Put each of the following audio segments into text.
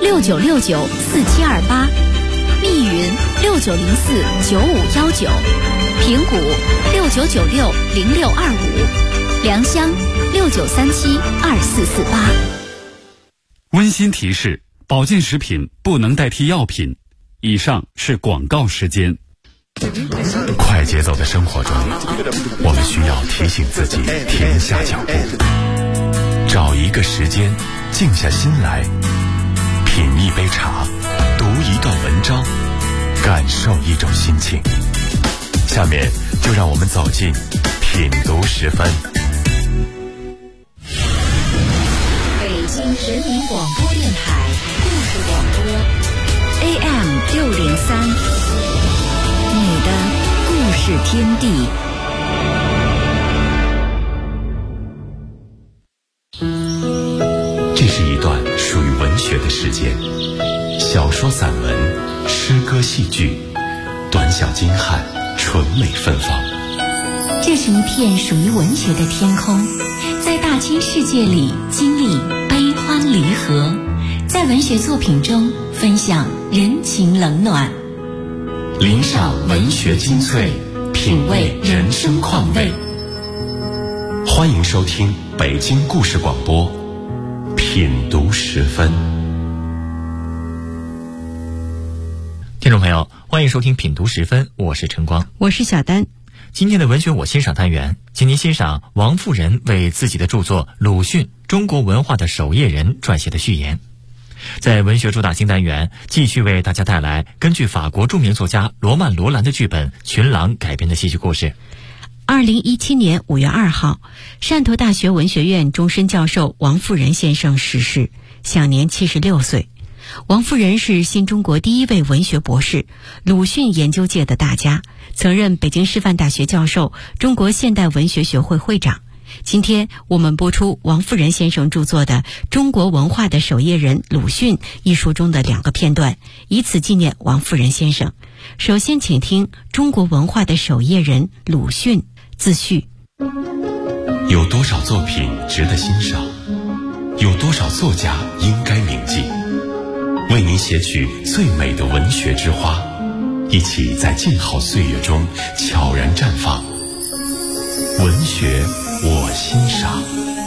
69694728，密云69049519，平谷69960625，良乡69372448。 温馨提示：保健食品不能代替药品。以上是广告时间。 快节奏的生活中，我们需要提醒自己停下脚步，找一个时间静下心来，品一杯茶，读一段文章，感受一种心情。下面就让我们走进品读时分。 北京人民广播电台故事广播 AM603，你的故事天地。 这是一段属于文学的时间，小说、散文、诗歌、戏剧，短小精悍，纯美芬芳。 这是一片属于文学的天空，在大千世界里经历悲欢离合，在文学作品中分享人情冷暖， 聆赏文学精粹，品味人生况味。欢迎收听北京故事广播品读时分。 听众朋友，欢迎收听品读时分，我是晨光， 我是小丹。 今天的文学我欣赏单元，请您欣赏王富仁为自己的著作《鲁迅：中国文化的守夜人》撰写的序言。在文学主打新单元，继续为大家带来根据法国著名作家罗曼·罗兰的剧本《群狼》改编的戏剧故事。 2017年5月2号，汕头大学文学院终身教授王富仁先生逝世，享年76岁。王富仁是新中国第一位文学博士，鲁迅研究界的大家，曾任北京师范大学教授，中国现代文学学会会长。今天我们播出王富仁先生著作的《中国文化的守夜人鲁迅》一书中的2个片段，以此纪念王富仁先生。首先请听《中国文化的守夜人鲁迅》自序。 有多少作品值得欣赏？有多少作家应该铭记？为您写取最美的文学之花，一起在静好岁月中悄然绽放。文学我欣赏。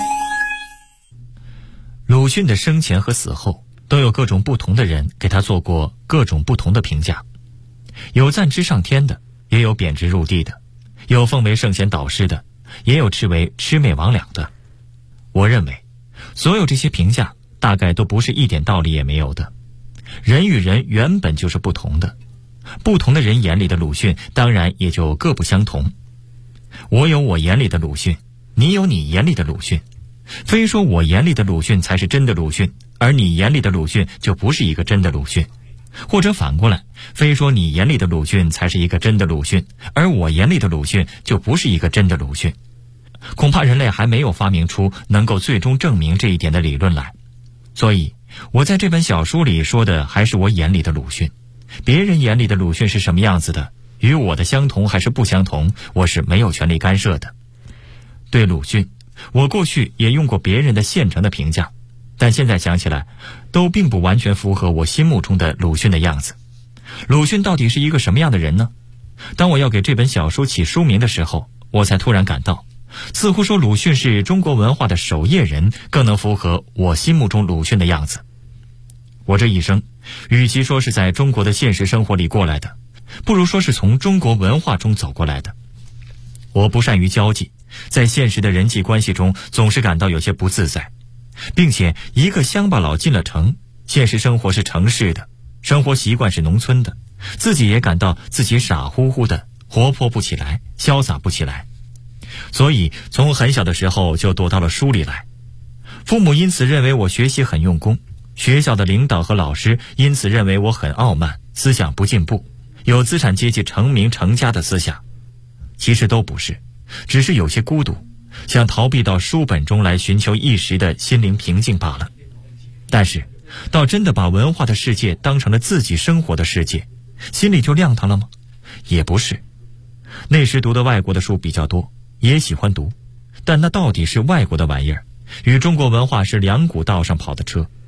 鲁迅的生前和死后都有各种不同的人给他做过各种不同的评价，有赞之上天的，也有贬之入地的，有奉为圣贤导师的，也有斥为魑魅魍魉的。我认为所有这些评价大概都不是一点道理也没有的。人与人原本就是不同的，不同的人眼里的鲁迅当然也就各不相同。我有我眼里的鲁迅，你有你眼里的鲁迅，非说我眼里的鲁迅才是真的鲁迅，而你眼里的鲁迅就不是一个真的鲁迅，或者反过来，非说你眼里的鲁迅才是一个真的鲁迅，而我眼里的鲁迅就不是一个真的鲁迅。恐怕人类还没有发明出能够最终证明这一点的理论来。所以我在这本小书里说的还是我眼里的鲁迅，别人眼里的鲁迅是什么样子的，与我的相同还是不相同，我是没有权利干涉的。对鲁迅，我过去也用过别人的现成的评价，但现在想起来，都并不完全符合我心目中的鲁迅的样子。鲁迅到底是一个什么样的人呢？当我要给这本小书起书名的时候，我才突然感到，似乎说鲁迅是中国文化的守夜人，更能符合我心目中鲁迅的样子。我这一生，与其说是在中国的现实生活里过来的，不如说是从中国文化中走过来的。我不善于交际，在现实的人际关系中总是感到有些不自在，并且一个乡巴佬进了城，现实生活是城市的，生活习惯是农村的，自己也感到自己傻乎乎的，活泼不起来，潇洒不起来。所以从很小的时候就躲到了书里来。父母因此认为我学习很用功，学校的领导和老师因此认为我很傲慢，思想不进步，有资产阶级成名成家的思想。其实都不是，只是有些孤独，想逃避到书本中来寻求一时的心灵平静罢了。但是倒真的把文化的世界当成了自己生活的世界，心里就亮堂了吗？也不是。那时读的外国的书比较多，也喜欢读，但那到底是外国的玩意儿，与中国文化是两股道上跑的车。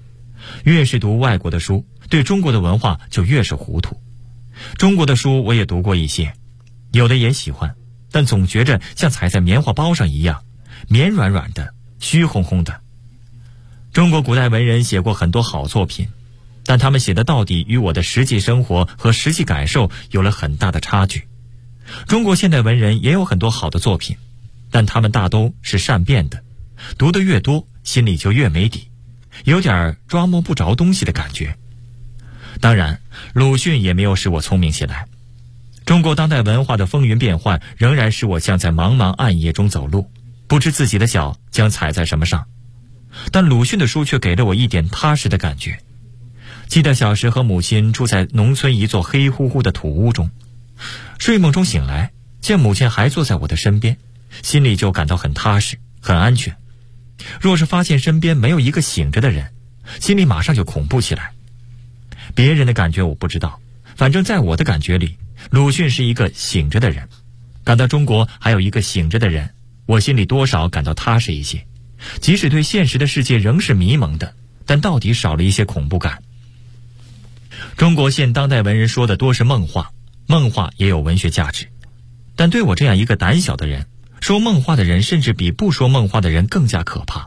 越是读外国的书，对中国的文化就越是糊涂。中国的书我也读过一些，有的也喜欢，但总觉着像踩在棉花包上一样，绵软软的，虚烘烘的。中国古代文人写过很多好作品，但他们写的到底与我的实际生活和实际感受有了很大的差距。中国现代文人也有很多好的作品，但他们大都是善变的，读得越多，心里就越没底，有点抓摸不着东西的感觉。当然，鲁迅也没有使我聪明起来。中国当代文化的风云变幻，仍然使我像在茫茫暗夜中走路，不知自己的脚将踩在什么上。但鲁迅的书却给了我一点踏实的感觉。记得小时和母亲住在农村一座黑乎乎的土屋中，睡梦中醒来，见母亲还坐在我的身边，心里就感到很踏实，很安全。若是发现身边没有一个醒着的人，心里马上就恐怖起来。别人的感觉我不知道，反正在我的感觉里，鲁迅是一个醒着的人。感到中国还有一个醒着的人，我心里多少感到踏实一些。即使对现实的世界仍是迷蒙的，但到底少了一些恐怖感。中国现当代文人说的多是梦话，梦话也有文学价值，但对我这样一个胆小的人，说梦话的人甚至比不说梦话的人更加可怕。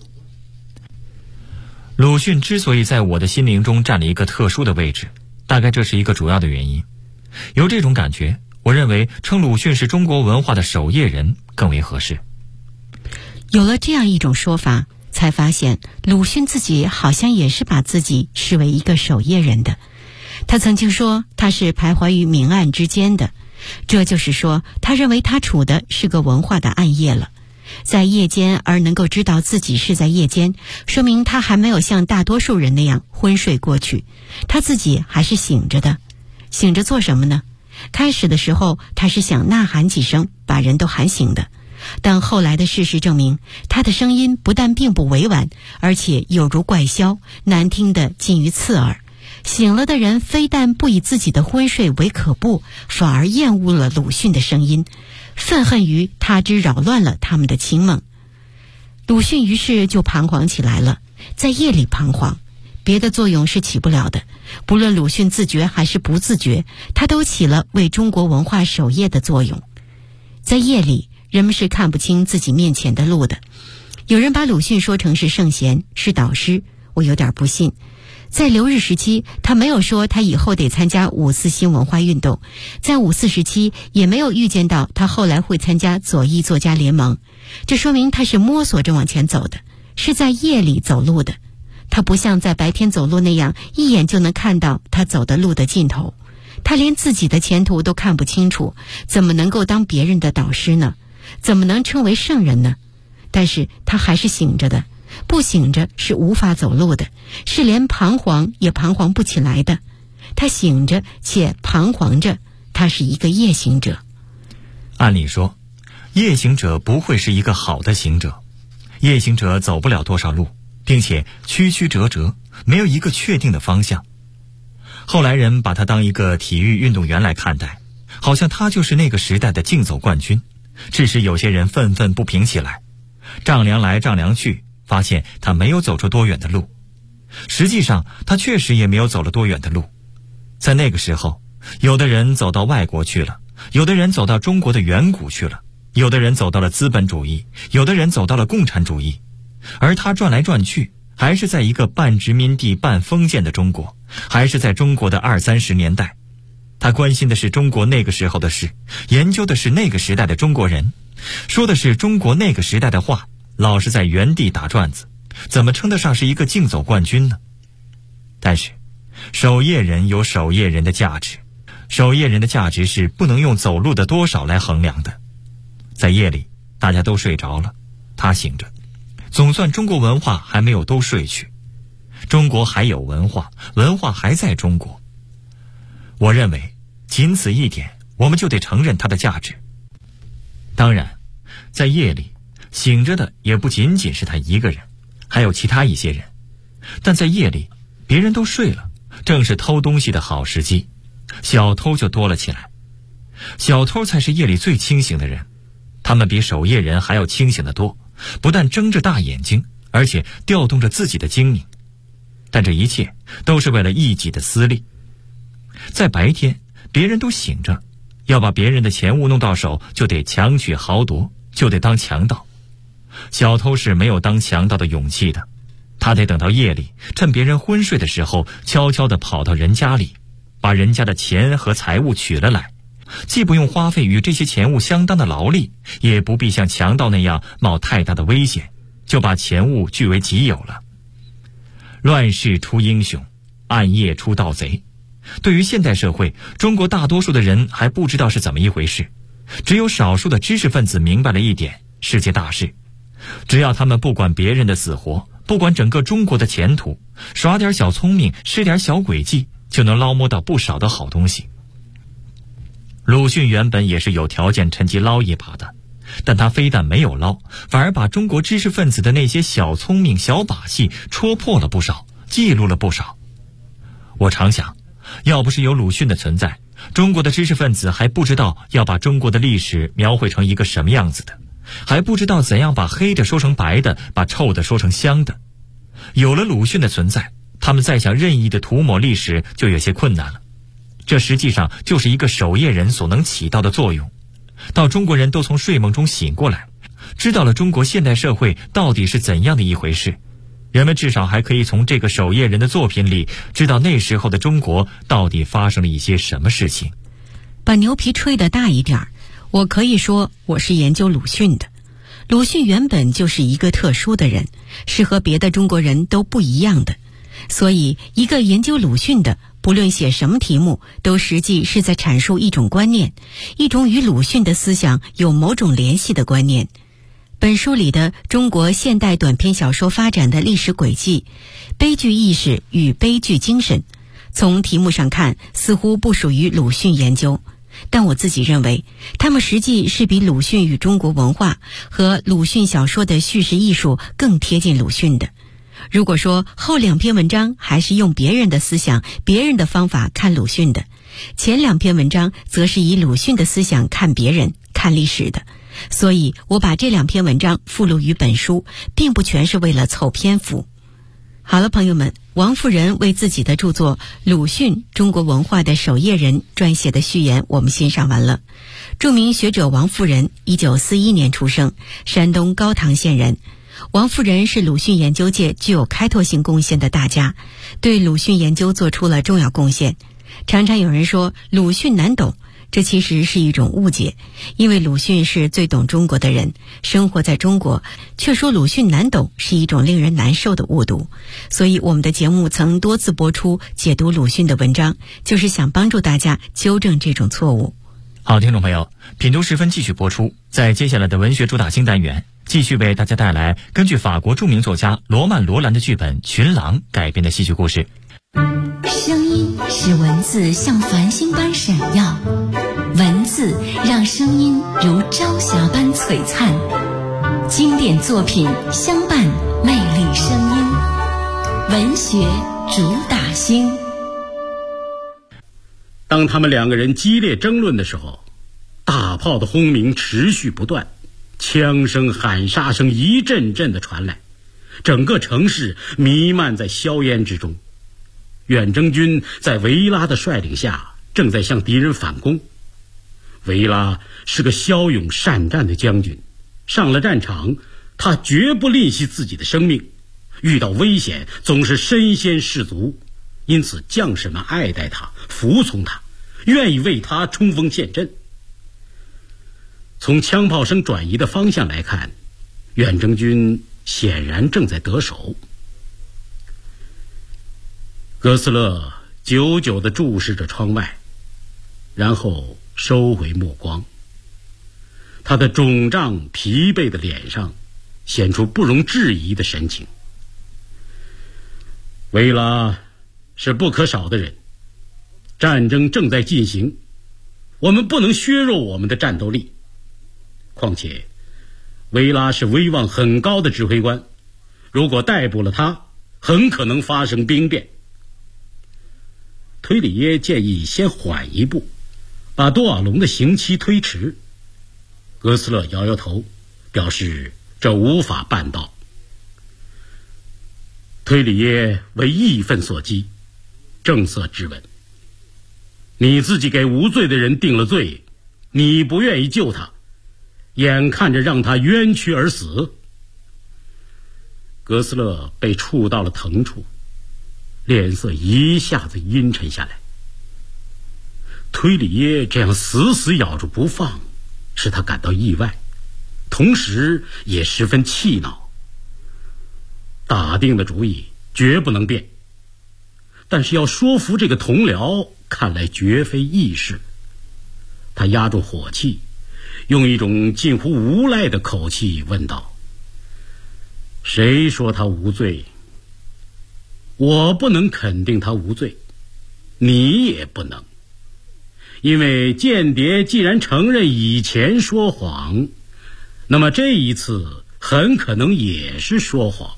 鲁迅之所以在我的心灵中占了一个特殊的位置，大概这是一个主要的原因。有这种感觉，我认为称鲁迅是中国文化的守夜人更为合适。 有了这样一种说法，才发现鲁迅自己好像也是把自己视为一个守夜人的。他曾经说他是徘徊于明暗之间的，这就是说他认为他处的是个文化的暗夜了。在夜间而能够知道自己是在夜间，说明他还没有像大多数人那样昏睡过去，他自己还是醒着的。醒着做什么呢？开始的时候他是想呐喊几声，把人都喊醒的。但后来的事实证明，他的声音不但并不委婉，而且有如怪箫，难听得近于刺耳。醒了的人非但不以自己的昏睡为可怖，反而厌恶了鲁迅的声音，愤恨于他之扰乱了他们的清梦。鲁迅于是就彷徨起来了，在夜里彷徨，别的作用是起不了的。不论鲁迅自觉还是不自觉，他都起了为中国文化守夜的作用。在夜里，人们是看不清自己面前的路的。有人把鲁迅说成是圣贤，是导师，我有点不信。在留日时期，他没有说他以后得参加五四新文化运动，在五四时期也没有预见到他后来会参加左翼作家联盟，这说明他是摸索着往前走的，是在夜里走路的。他不像在白天走路那样一眼就能看到他走的路的尽头，他连自己的前途都看不清楚，怎么能够当别人的导师呢？怎么能称为圣人呢？但是他还是醒着的，不醒着是无法走路的，是连彷徨也彷徨不起来的。他醒着且彷徨着，他是一个夜行者。 按理说，夜行者不会是一个好的行者，夜行者走不了多少路，并且曲曲折折，没有一个确定的方向。后来人把他当一个体育运动员来看待，好像他就是那个时代的竞走冠军，致使有些人愤愤不平起来，丈量来丈量去，发现他没有走出多远的路。实际上他确实也没有走了多远的路。在那个时候，有的人走到外国去了，有的人走到中国的远古去了，有的人走到了资本主义，有的人走到了共产主义，而他转来转去，还是在一个半殖民地半封建的中国，还是在中国的20-30年代。他关心的是中国那个时候的事，研究的是那个时代的中国人，说的是中国那个时代的话，老是在原地打转子，怎么称得上是一个竞走冠军呢？但是守夜人有守夜人的价值，守夜人的价值是不能用走路的多少来衡量的。在夜里大家都睡着了，他醒着，总算中国文化还没有都睡去，中国还有文化，文化还在中国。我认为仅此一点，我们就得承认它的价值。当然，在夜里醒着的也不仅仅是他一个人，还有其他一些人。但在夜里别人都睡了，正是偷东西的好时机，小偷就多了起来。小偷才是夜里最清醒的人，他们比守夜人还要清醒得多，不但睁着大眼睛，而且调动着自己的精明。 但这一切都是为了一己的私利。在白天，别人都醒着，要把别人的钱物弄到手，就得强取豪夺，就得当强盗。小偷是没有当强盗的勇气的，他得等到夜里，趁别人昏睡的时候，悄悄地跑到人家里，把人家的钱和财物取了来，既不用花费与这些钱物相当的劳力，也不必像强盗那样冒太大的危险，就把钱物据为己有了。乱世出英雄，暗夜出盗贼。对于现代社会，中国大多数的人还不知道是怎么一回事，只有少数的知识分子明白了一点世界大事。只要他们不管别人的死活，不管整个中国的前途，耍点小聪明，施点小诡计，就能捞摸到不少的好东西。鲁迅原本也是有条件趁机捞一把的，但他非但没有捞，反而把中国知识分子的那些小聪明、小把戏戳破了不少，记录了不少。我常想，要不是有鲁迅的存在，中国的知识分子还不知道要把中国的历史描绘成一个什么样子的，还不知道怎样把黑的说成白的，把臭的说成香的。有了鲁迅的存在，他们再想任意的涂抹历史就有些困难了。这实际上就是一个守夜人所能起到的作用。到中国人都从睡梦中醒过来，知道了中国现代社会到底是怎样的一回事，人们至少还可以从这个守夜人的作品里知道那时候的中国到底发生了一些什么事情。 把牛皮吹得大一点，我可以说我是研究鲁迅的。鲁迅原本就是一个特殊的人，是和别的中国人都不一样的。所以一个研究鲁迅的，不论写什么题目，都实际是在阐述一种观念，一种与鲁迅的思想有某种联系的观念。本书里的中国现代短篇小说发展的历史轨迹，悲剧意识与悲剧精神，从题目上看似乎不属于鲁迅研究，但我自己认为他们实际是比鲁迅与中国文化和鲁迅小说的叙事艺术更贴近鲁迅的。如果说后两篇文章还是用别人的思想、别人的方法看鲁迅的，前两篇文章则是以鲁迅的思想看别人、看历史的。所以我把这两篇文章附录于本书，并不全是为了凑篇幅。好了，朋友们，王富仁为自己的著作《鲁迅：中国文化的守夜人》撰写的序言我们欣赏完了。著名学者王富仁1941年出生，山东高唐县人。王富仁是鲁迅研究界具有开拓性贡献的大家，对鲁迅研究做出了重要贡献。常常有人说鲁迅难懂，这其实是一种误解，因为鲁迅是最懂中国的人，生活在中国，却说鲁迅难懂是一种令人难受的误读。所以我们的节目曾多次播出解读鲁迅的文章，就是想帮助大家纠正这种错误。 好，听众朋友，品读时分继续播出。在接下来的文学主打新单元，继续为大家带来根据法国著名作家罗曼·罗兰的剧本《群狼》改编的戏剧故事。 声音使文字像繁星般闪耀，文字让声音如朝霞般璀璨。经典作品相伴，魅力声音，文学主打星。 当他们两个人激烈争论的时候，大炮的轰鸣持续不断，枪声喊杀声一阵阵的传来，整个城市弥漫在硝烟之中。远征军在维拉的率领下正在向敌人反攻。维拉是个骁勇善战的将军，上了战场他绝不吝惜自己的生命，遇到危险总是身先士卒，因此将士们爱戴他，服从他，愿意为他冲锋陷阵。从枪炮声转移的方向来看，远征军显然正在得手。哥斯勒久久地注视着窗外，然后收回目光。他的肿胀疲惫的脸上显出不容置疑的神情。维拉是不可少的人，战争正在进行，我们不能削弱我们的战斗力。况且维拉是威望很高的指挥官，如果逮捕了他，很可能发生兵变。推里耶建议先缓一步，把多瓦隆的刑期推迟。哥斯勒摇摇头，表示这无法办到。 推理耶为义愤所激，正色质问：你自己给无罪的人定了罪，你不愿意救他，眼看着让他冤屈而死。格斯勒被触到了疼处，脸色一下子阴沉下来。推理耶这样死死咬住不放，使他感到意外，同时也十分气恼。打定的主意绝不能变，但是要说服这个同僚，看来绝非易事。他压住火气，用一种近乎无赖的口气问道：谁说他无罪？我不能肯定他无罪，你也不能。因为间谍既然承认以前说谎，那么这一次很可能也是说谎。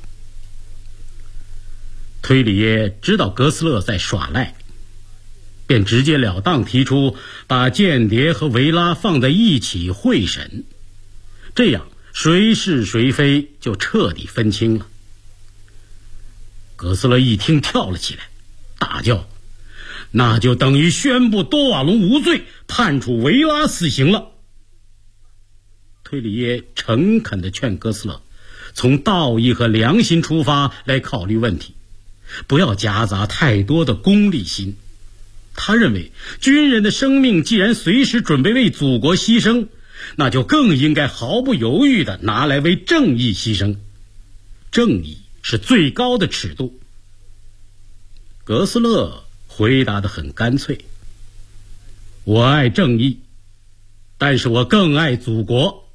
推理耶知道格斯勒在耍赖，便直截了当提出把间谍和维拉放在一起会审，这样谁是谁非就彻底分清了。格斯勒一听跳了起来，大叫：那就等于宣布多瓦隆无罪，判处维拉死刑了。推理耶诚恳地劝格斯勒从道义和良心出发来考虑问题，不要夹杂太多的功利心。他认为军人的生命既然随时准备为祖国牺牲，那就更应该毫不犹豫地拿来为正义牺牲。正义是最高的尺度。格斯勒回答得很干脆：我爱正义，但是我更爱祖国。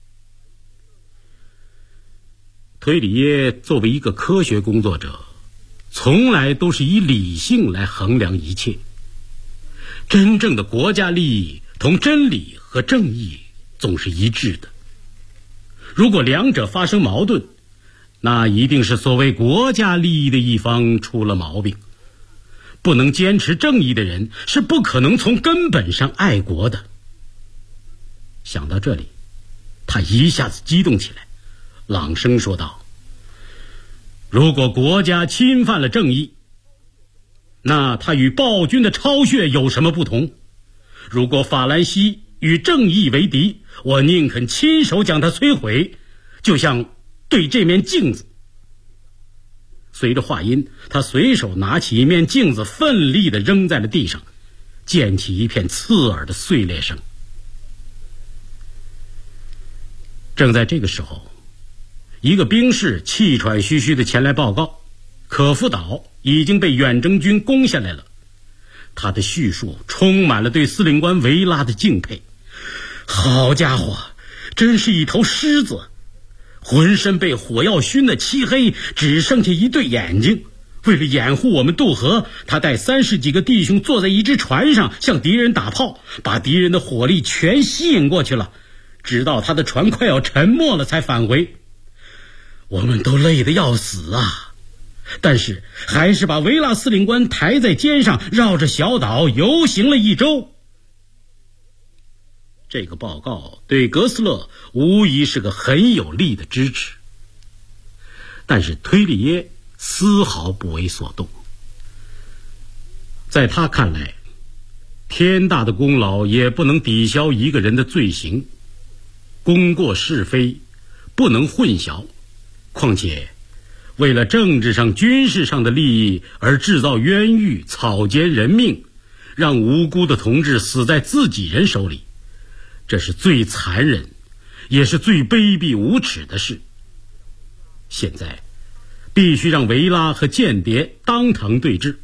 推理耶作为一个科学工作者，从来都是以理性来衡量一切。真正的国家利益同真理和正义总是一致的。如果两者发生矛盾，那一定是所谓国家利益的一方出了毛病。不能坚持正义的人是不可能从根本上爱国的。想到这里，他一下子激动起来，朗声说道：如果国家侵犯了正义，那他与暴君的超血有什么不同？如果法兰西与正义为敌，我宁肯亲手将它摧毁，就像对这面镜子。随着话音，他随手拿起一面镜子，奋力地扔在了地上，溅起一片刺耳的碎裂声。正在这个时候，一个兵士气喘吁吁地前来报告，可夫岛已经被远征军攻下来了。他的叙述充满了对司令官维拉的敬佩。好家伙，真是一头狮子，浑身被火药熏得漆黑，只剩下一对眼睛。为了掩护我们渡河，他带30几个弟兄坐在一只船上向敌人打炮，把敌人的火力全吸引过去了，直到他的船快要沉没了才返回。我们都累得要死啊，但是还是把维拉司令官抬在肩上，绕着小岛游行了1周。这个报告对格斯勒无疑是个很有力的支持，但是推理耶丝毫不为所动。在他看来，天大的功劳也不能抵消一个人的罪行，功过是非不能混淆。况且为了政治上军事上的利益而制造冤狱，草菅人命，让无辜的同志死在自己人手里，这是最残忍也是最卑鄙无耻的事。现在必须让维拉和间谍当堂对质。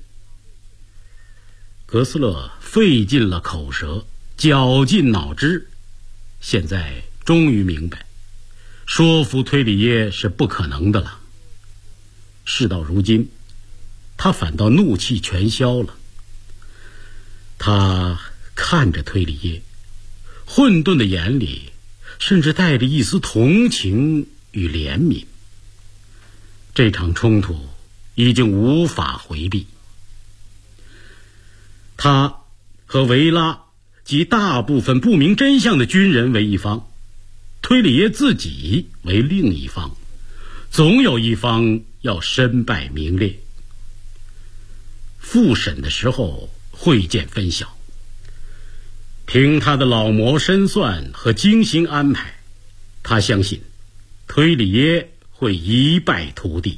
格斯勒费尽了口舌，绞尽脑汁，现在终于明白，说服推理耶是不可能的了。事到如今，他反倒怒气全消了。他看着推理耶，混沌的眼里甚至带着一丝同情与怜悯。这场冲突已经无法回避，他和维拉及大部分不明真相的军人为一方，推理耶自己为另一方，总有一方要身败名裂。复审的时候会见分晓，凭他的老谋深算和精心安排，他相信推理耶会一败涂地。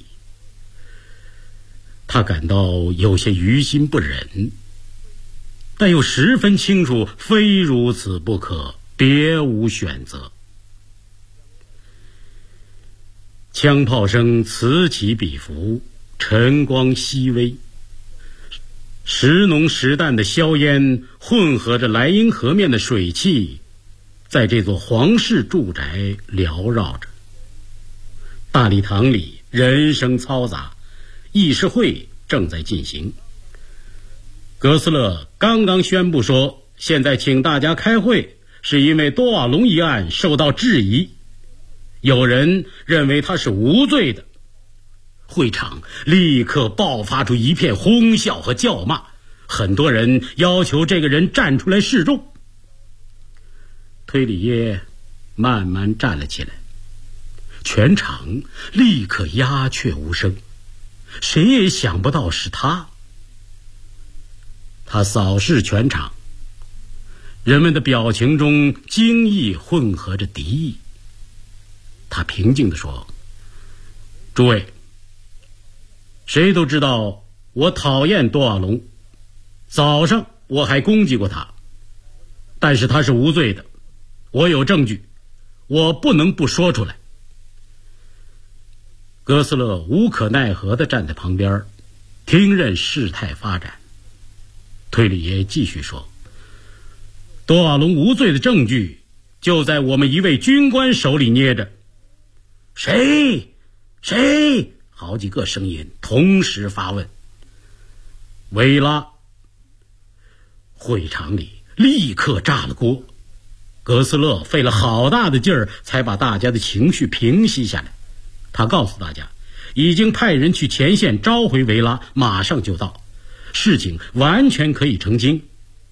他感到有些于心不忍，但又十分清楚非如此不可，别无选择。枪炮声此起彼伏，晨光熹微，时浓时淡的硝烟混合着莱茵河面的水汽，在这座皇室住宅缭绕着。大礼堂里人声嘈杂，议事会正在进行。格斯勒刚刚宣布说，现在请大家开会，是因为多瓦隆一案受到质疑，有人认为他是无罪的。会场立刻爆发出一片哄笑和叫骂，很多人要求这个人站出来示众。推理耶慢慢站了起来，全场立刻鸦雀无声，谁也想不到是他。他扫视全场，人们的表情中惊异混合着敌意。他平静地说：诸位，谁都知道我讨厌多瓦隆，早上我还攻击过他，但是他是无罪的，我有证据，我不能不说出来。哥斯勒无可奈何地站在旁边，听任事态发展。推理耶继续说：多瓦隆无罪的证据就在我们一位军官手里捏着。谁？好几个声音同时发问。维拉。会场里立刻炸了锅，格斯勒费了好大的劲儿才把大家的情绪平息下来。他告诉大家，已经派人去前线召回维拉，马上就到，事情完全可以澄清。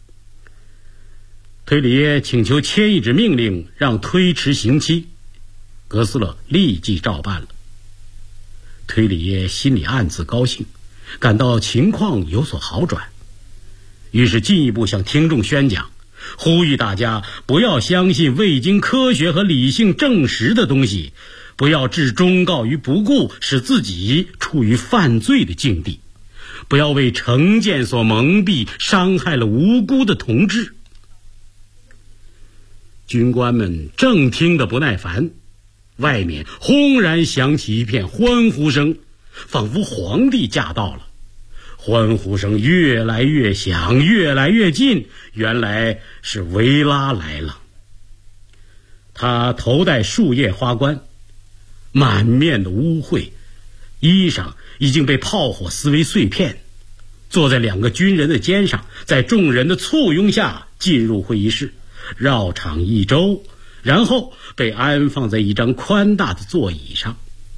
推理耶请求签一纸命令，让推迟刑期。格斯勒立即照办了。推理耶心里暗自高兴，感到情况有所好转，于是进一步向听众宣讲，呼吁大家不要相信未经科学和理性证实的东西，不要置忠告于不顾，使自己处于犯罪的境地，不要为成见所蒙蔽，伤害了无辜的同志。军官们正听得不耐烦，外面轰然响起一片欢呼声，仿佛皇帝驾到了。欢呼声越来越响，越来越近，原来是维拉来了。他头戴树叶花冠，满面的污秽，衣裳已经被炮火撕为碎片，坐在两个军人的肩上，在众人的簇拥下进入会议室，绕场一周，然后被安放在一张宽大的座椅上。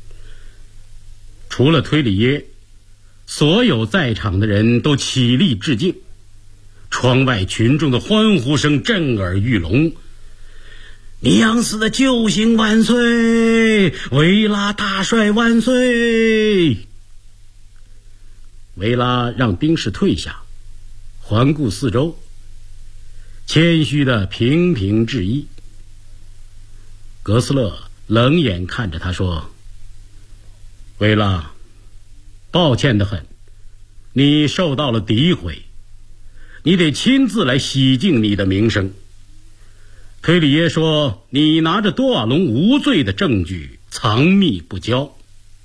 除了推理耶，所有在场的人都起立致敬。窗外群众的欢呼声震耳欲聋。尼昂斯的救星万岁！维拉大帅万岁！维拉让兵士退下，环顾四周，谦虚的频频致意。格斯勒冷眼看着他说：维拉，抱歉得很，你受到了诋毁，你得亲自来洗净你的名声。推理耶说，你拿着多瓦隆无罪的证据藏匿不交。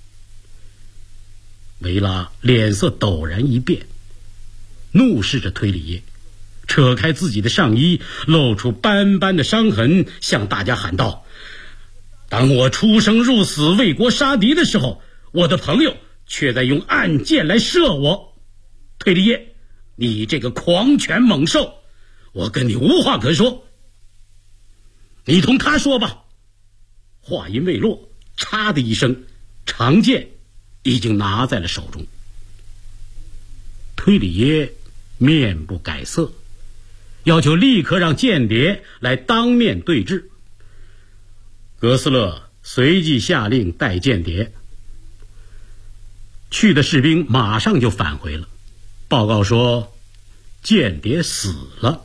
维拉脸色陡然一变，怒视着推理耶，扯开自己的上衣，露出斑斑的伤痕，向大家喊道：当我出生入死为国杀敌的时候，我的朋友却在用暗箭来射我。推理耶，你这个狂犬猛兽，我跟你无话可说，你同他说吧。话音未落，嚓的一声，长剑已经拿在了手中。推理耶面不改色，要求立刻让间谍来当面对质。格斯勒随即下令带间谍。 去的士兵马上就返回了，报告说间谍死了。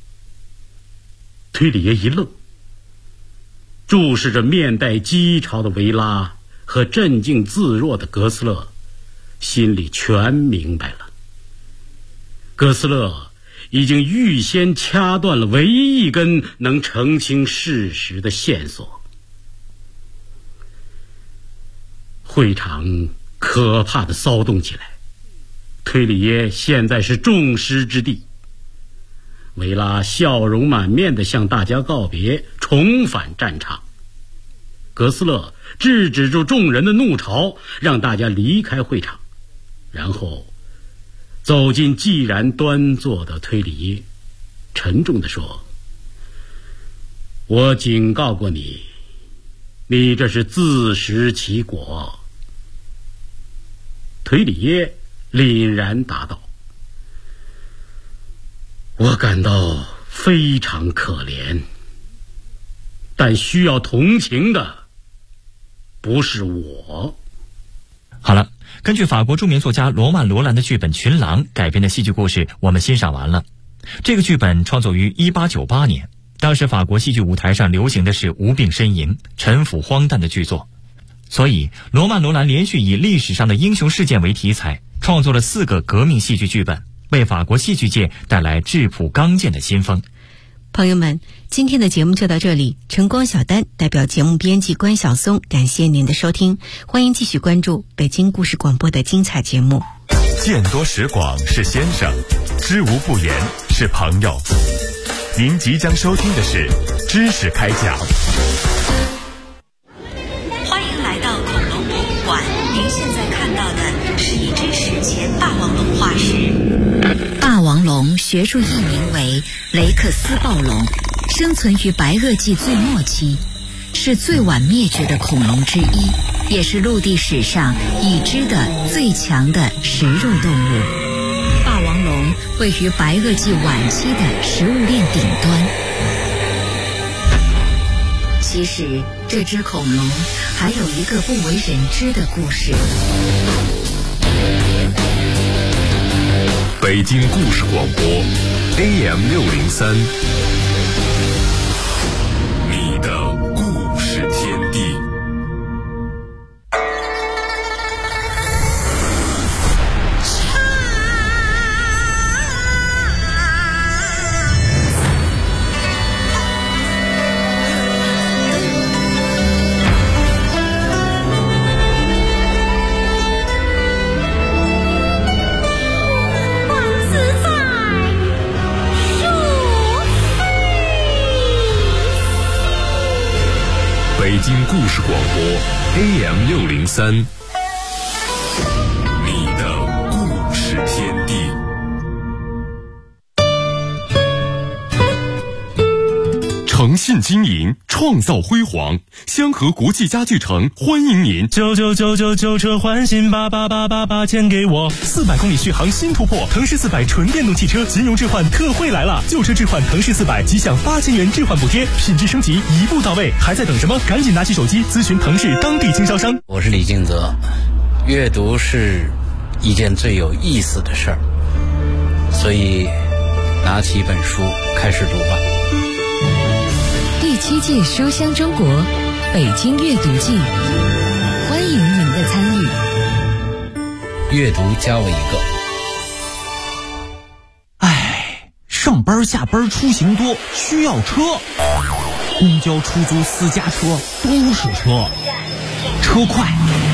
推理耶一愣，注视着面带讥嘲的维拉和镇静自若的格斯勒，心里全明白了。格斯勒已经预先掐断了唯一一根能澄清事实的线索。会场可怕地骚动起来，推理耶现在是众矢之的。维拉笑容满面地向大家告别，重返战场。格斯勒制止住众人的怒潮，让大家离开会场，然后走进既然端坐的推理耶，沉重地说：我警告过你，你这是自食其果。推理耶凛然答道：我感到非常可怜，但需要同情的不是我。 好了，根据法国著名作家罗曼·罗兰的剧本《群狼》改编的戏剧故事我们欣赏完了。这个剧本创作于1898年，当时法国戏剧舞台上流行的是无病呻吟、陈腐荒诞的剧作，所以罗曼·罗兰连续以历史上的英雄事件为题材，创作了4个革命戏剧剧本，为法国戏剧界带来质朴刚健的新风。 朋友们，今天的节目就到这里。晨光小丹代表节目编辑关晓松，感谢您的收听，欢迎继续关注北京故事广播的精彩节目。 见多识广是先生，知无不言是朋友。您即将收听的是知识开讲。 欢迎来到恐龙博物馆，您现在看到的是一只史前霸王龙化石。霸王龙学术译名为雷克斯暴龙，生存于白垩纪最末期，是最晚灭绝的恐龙之一，也是陆地史上已知的最强的食肉动物。霸王龙位于白垩纪晚期的食物链顶端。其实这只恐龙还有一个不为人知的故事。 北京故事广播 AM603， 你的故事天地。北京故事广播 AM603， 你的故事天地。诚信经营，创造辉煌。香河国际家具城欢迎您 ！99999车换新，88888钱给我！400公里续航新突破，腾势400纯电动汽车金融置换特惠来了！旧车置换腾势400即享8000元置换补贴，品质升级一步到位，还在等什么？赶紧拿起手机咨询腾势当地经销商。 我是李敬泽，阅读是一件最有意思的事儿，所以拿起一本书开始读吧。 第7届书香中国北京阅读季，欢迎您的参与。 阅读加我一个。上班下班出行多，需要车，公交、出租、私家车都是车，车快